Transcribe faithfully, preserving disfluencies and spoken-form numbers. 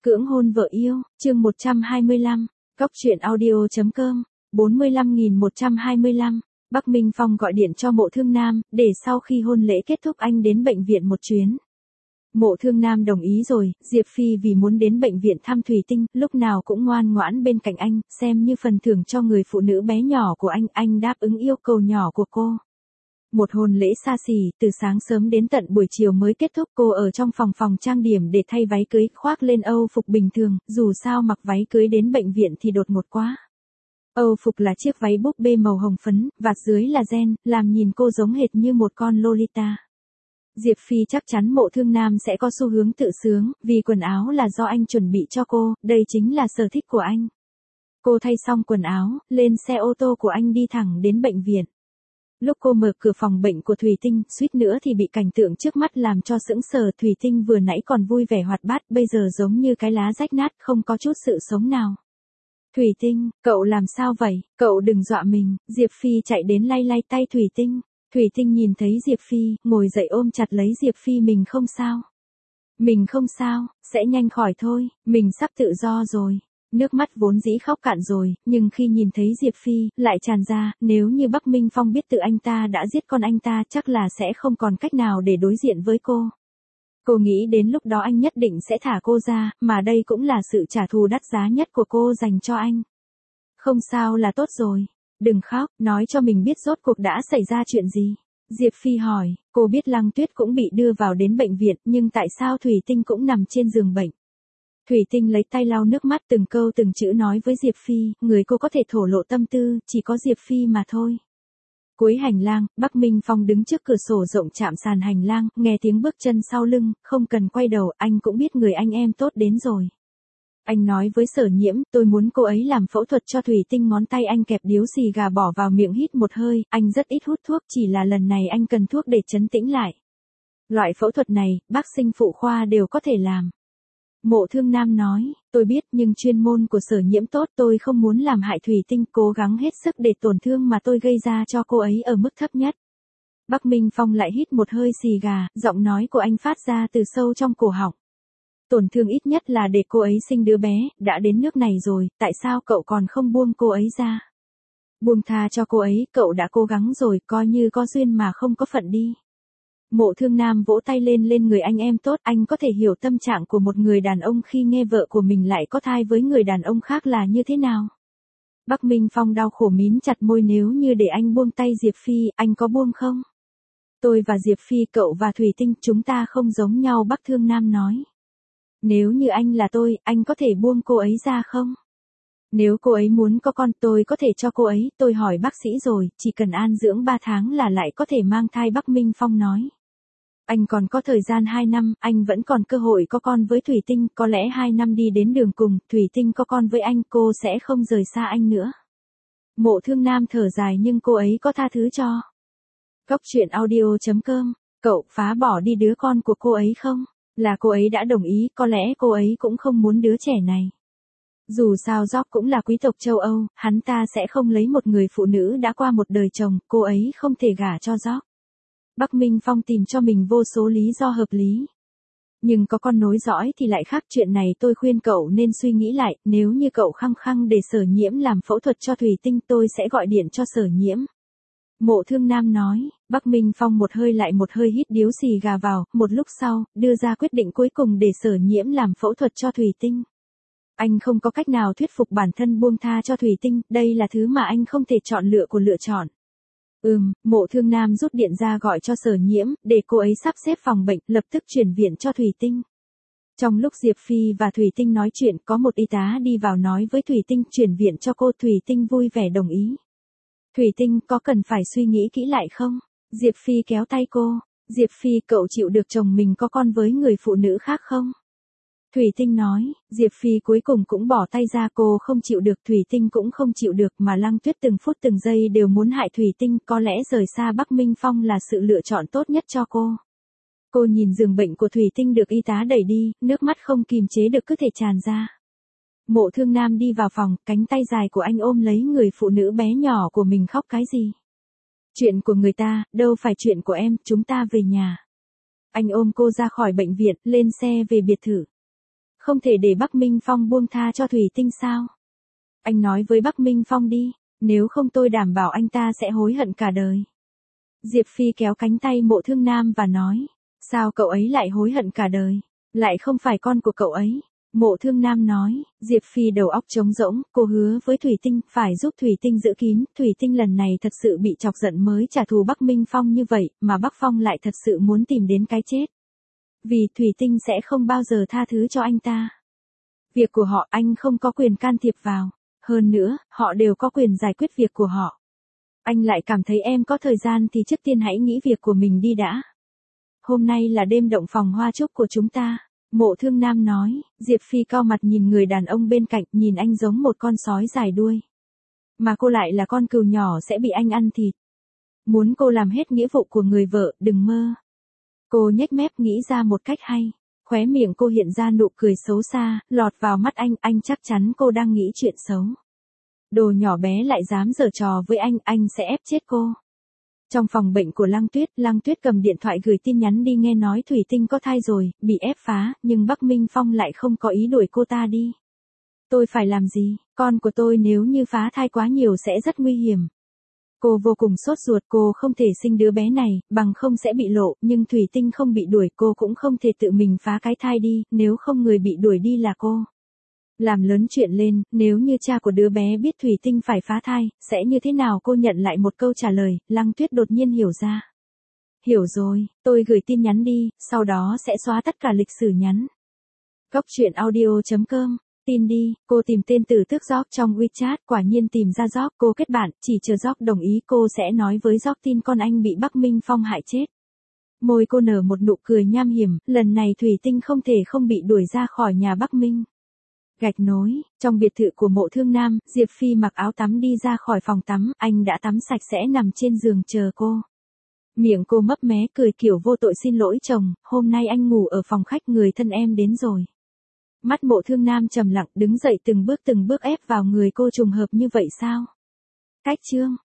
Cưỡng hôn vợ yêu, chương một trăm hai mươi lăm, Góc truyện audio chấm com, bốn mươi lăm nghìn một trăm hai mươi lăm, Bắc Minh Phong gọi điện cho Mộ Thương Nam, để sau khi hôn lễ kết thúc anh đến bệnh viện một chuyến. Mộ Thương Nam đồng ý rồi, Diệp Phi vì muốn đến bệnh viện thăm Thủy Tinh, lúc nào cũng ngoan ngoãn bên cạnh anh, xem như phần thưởng cho người phụ nữ bé nhỏ của anh, anh đáp ứng yêu cầu nhỏ của cô. Một hôn lễ xa xỉ, từ sáng sớm đến tận buổi chiều mới kết thúc. Cô ở trong phòng phòng trang điểm để thay váy cưới, khoác lên âu phục bình thường, dù sao mặc váy cưới đến bệnh viện thì đột ngột quá. Âu phục là chiếc váy búp bê màu hồng phấn, vạt dưới là ren, làm nhìn cô giống hệt như một con Lolita. Diệp Phi chắc chắn Mộ Thương Nam sẽ có xu hướng tự sướng, vì quần áo là do anh chuẩn bị cho cô, đây chính là sở thích của anh. Cô thay xong quần áo, lên xe ô tô của anh đi thẳng đến bệnh viện. Lúc cô mở cửa phòng bệnh của Thủy Tinh, suýt nữa thì bị cảnh tượng trước mắt làm cho sững sờ. Thủy Tinh vừa nãy còn vui vẻ hoạt bát, bây giờ giống như cái lá rách nát, không có chút sự sống nào. Thủy Tinh, cậu làm sao vậy? Cậu đừng dọa mình. Diệp Phi chạy đến lay lay tay Thủy Tinh. Thủy Tinh nhìn thấy Diệp Phi, ngồi dậy ôm chặt lấy Diệp Phi. Mình không sao. Mình không sao, sẽ nhanh khỏi thôi, mình sắp tự do rồi. Nước mắt vốn dĩ khóc cạn rồi, nhưng khi nhìn thấy Diệp Phi, lại tràn ra. Nếu như Bắc Minh Phong biết tự anh ta đã giết con anh ta, chắc là sẽ không còn cách nào để đối diện với cô. Cô nghĩ đến lúc đó anh nhất định sẽ thả cô ra, mà đây cũng là sự trả thù đắt giá nhất của cô dành cho anh. Không sao là tốt rồi. Đừng khóc, nói cho mình biết rốt cuộc đã xảy ra chuyện gì. Diệp Phi hỏi, cô biết Lăng Tuyết cũng bị đưa vào đến bệnh viện, nhưng tại sao Thủy Tinh cũng nằm trên giường bệnh? Thủy Tinh lấy tay lau nước mắt, từng câu từng chữ nói với Diệp Phi, người cô có thể thổ lộ tâm tư, chỉ có Diệp Phi mà thôi. Cuối hành lang, Bắc Minh Phong đứng trước cửa sổ rộng chạm sàn hành lang, nghe tiếng bước chân sau lưng, không cần quay đầu, anh cũng biết người anh em tốt đến rồi. Anh nói với Sở Nhiễm, tôi muốn cô ấy làm phẫu thuật cho Thủy Tinh. Ngón tay anh kẹp điếu xì gà bỏ vào miệng hít một hơi, anh rất ít hút thuốc, chỉ là lần này anh cần thuốc để trấn tĩnh lại. Loại phẫu thuật này, bác sinh phụ khoa đều có thể làm. Mộ Thương Nam nói, tôi biết nhưng chuyên môn của Sở Nhiễm tốt, tôi không muốn làm hại Thủy Tinh, cố gắng hết sức để tổn thương mà tôi gây ra cho cô ấy ở mức thấp nhất. Bắc Minh Phong lại hít một hơi xì gà, giọng nói của anh phát ra từ sâu trong cổ họng. Tổn thương ít nhất là để cô ấy sinh đứa bé, đã đến nước này rồi, tại sao cậu còn không buông cô ấy ra? Buông tha cho cô ấy, cậu đã cố gắng rồi, coi như có duyên mà không có phận đi. Mộ Thương Nam vỗ tay lên lên người anh em tốt, anh có thể hiểu tâm trạng của một người đàn ông khi nghe vợ của mình lại có thai với người đàn ông khác là như thế nào. Bắc Minh Phong đau khổ mím chặt môi, nếu như để anh buông tay Diệp Phi, anh có buông không? Tôi và Diệp Phi, cậu và Thủy Tinh, chúng ta không giống nhau, Bắc Thương Nam nói. Nếu như anh là tôi, anh có thể buông cô ấy ra không? Nếu cô ấy muốn có con, tôi có thể cho cô ấy, tôi hỏi bác sĩ rồi, chỉ cần an dưỡng ba tháng là lại có thể mang thai, Bắc Minh Phong nói. Anh còn có thời gian hai năm, anh vẫn còn cơ hội có con với Thủy Tinh, có lẽ hai năm đi đến đường cùng, Thủy Tinh có con với anh, cô sẽ không rời xa anh nữa. Mộ Thương Nam thở dài, nhưng cô ấy có tha thứ cho. Góc truyện audio chấm com, cậu phá bỏ đi đứa con của cô ấy không? Là cô ấy đã đồng ý, có lẽ cô ấy cũng không muốn đứa trẻ này. Dù sao Jock cũng là quý tộc châu Âu, hắn ta sẽ không lấy một người phụ nữ đã qua một đời chồng, cô ấy không thể gả cho Jock. Bắc Minh Phong tìm cho mình vô số lý do hợp lý. Nhưng có con nối dõi thì lại khác, chuyện này tôi khuyên cậu nên suy nghĩ lại, nếu như cậu khăng khăng để Sở Nhiễm làm phẫu thuật cho Thủy Tinh, tôi sẽ gọi điện cho Sở Nhiễm. Mộ Thương Nam nói, Bắc Minh Phong một hơi lại một hơi hít điếu xì gà vào, một lúc sau, đưa ra quyết định cuối cùng để Sở Nhiễm làm phẫu thuật cho Thủy Tinh. Anh không có cách nào thuyết phục bản thân buông tha cho Thủy Tinh, đây là thứ mà anh không thể chọn lựa của lựa chọn. Ừm, Mộ Thương Nam rút điện ra gọi cho Sở Nhiễm, để cô ấy sắp xếp phòng bệnh, lập tức chuyển viện cho Thủy Tinh. Trong lúc Diệp Phi và Thủy Tinh nói chuyện, có một y tá đi vào nói với Thủy Tinh chuyển viện cho cô. Thủy Tinh vui vẻ đồng ý. Thủy Tinh, có cần phải suy nghĩ kỹ lại không? Diệp Phi kéo tay cô. Diệp Phi, cậu chịu được chồng mình có con với người phụ nữ khác không? Thủy Tinh nói. Diệp Phi cuối cùng cũng bỏ tay ra, cô không chịu được, Thủy Tinh cũng không chịu được, mà Lăng Tuyết từng phút từng giây đều muốn hại Thủy Tinh, có lẽ rời xa Bắc Minh Phong là sự lựa chọn tốt nhất cho cô. Cô nhìn giường bệnh của Thủy Tinh được y tá đẩy đi, nước mắt không kìm chế được cứ thể tràn ra. Mộ Thương Nam đi vào phòng, cánh tay dài của anh ôm lấy người phụ nữ bé nhỏ của mình, khóc cái gì? Chuyện của người ta, đâu phải chuyện của em, chúng ta về nhà. Anh ôm cô ra khỏi bệnh viện, lên xe về biệt thự. Không thể để Bắc Minh Phong buông tha cho Thủy Tinh sao? Anh nói với Bắc Minh Phong đi, nếu không tôi đảm bảo anh ta sẽ hối hận cả đời. Diệp Phi kéo cánh tay Mộ Thương Nam và nói, sao cậu ấy lại hối hận cả đời, lại không phải con của cậu ấy. Mộ Thương Nam nói, Diệp Phi đầu óc trống rỗng, cô hứa với Thủy Tinh, phải giúp Thủy Tinh giữ kín, Thủy Tinh lần này thật sự bị chọc giận mới trả thù Bắc Minh Phong như vậy, mà Bắc Phong lại thật sự muốn tìm đến cái chết. Vì Thủy Tinh sẽ không bao giờ tha thứ cho anh ta. Việc của họ anh không có quyền can thiệp vào, hơn nữa, họ đều có quyền giải quyết việc của họ. Anh lại cảm thấy em có thời gian thì trước tiên hãy nghĩ việc của mình đi đã. Hôm nay là đêm động phòng hoa trúc của chúng ta. Mộ Thương Nam nói, Diệp Phi cau mặt nhìn người đàn ông bên cạnh, nhìn anh giống một con sói dài đuôi. Mà cô lại là con cừu nhỏ sẽ bị anh ăn thịt. Muốn cô làm hết nghĩa vụ của người vợ, đừng mơ. Cô nhếch mép nghĩ ra một cách hay. Khóe miệng cô hiện ra nụ cười xấu xa, lọt vào mắt anh, anh chắc chắn cô đang nghĩ chuyện xấu. Đồ nhỏ bé lại dám giở trò với anh, anh sẽ ép chết cô. Trong phòng bệnh của Lăng Tuyết, Lăng Tuyết cầm điện thoại gửi tin nhắn đi nghe nói Thủy Tinh có thai rồi, bị ép phá, nhưng Bắc Minh Phong lại không có ý đuổi cô ta đi. Tôi phải làm gì, con của tôi nếu như phá thai quá nhiều sẽ rất nguy hiểm. Cô vô cùng sốt ruột, cô không thể sinh đứa bé này, bằng không sẽ bị lộ, nhưng Thủy Tinh không bị đuổi, cô cũng không thể tự mình phá cái thai đi, nếu không người bị đuổi đi là cô. Làm lớn chuyện lên, nếu như cha của đứa bé biết Thủy Tinh phải phá thai, sẽ như thế nào? Cô nhận lại một câu trả lời, Lăng Tuyết đột nhiên hiểu ra. Hiểu rồi, tôi gửi tin nhắn đi, sau đó sẽ xóa tất cả lịch sử nhắn. Góc truyện audio chấm com, tin đi, cô tìm tên Tử Tước Gióc trong WeChat, quả nhiên tìm ra Gióc, cô kết bạn, chỉ chờ Gióc đồng ý cô sẽ nói với Gióc tin con anh bị Bắc Minh Phong hại chết. Môi cô nở một nụ cười nham hiểm, lần này Thủy Tinh không thể không bị đuổi ra khỏi nhà Bắc Minh. Gạch nối, trong biệt thự của Mộ Thương Nam, Diệp Phi mặc áo tắm đi ra khỏi phòng tắm, anh đã tắm sạch sẽ nằm trên giường chờ cô. Miệng cô mấp mé cười kiểu vô tội, xin lỗi chồng, hôm nay anh ngủ ở phòng khách, người thân em đến rồi. Mắt Mộ Thương Nam trầm lặng, đứng dậy từng bước từng bước ép vào người cô, trùng hợp như vậy sao? Cách chương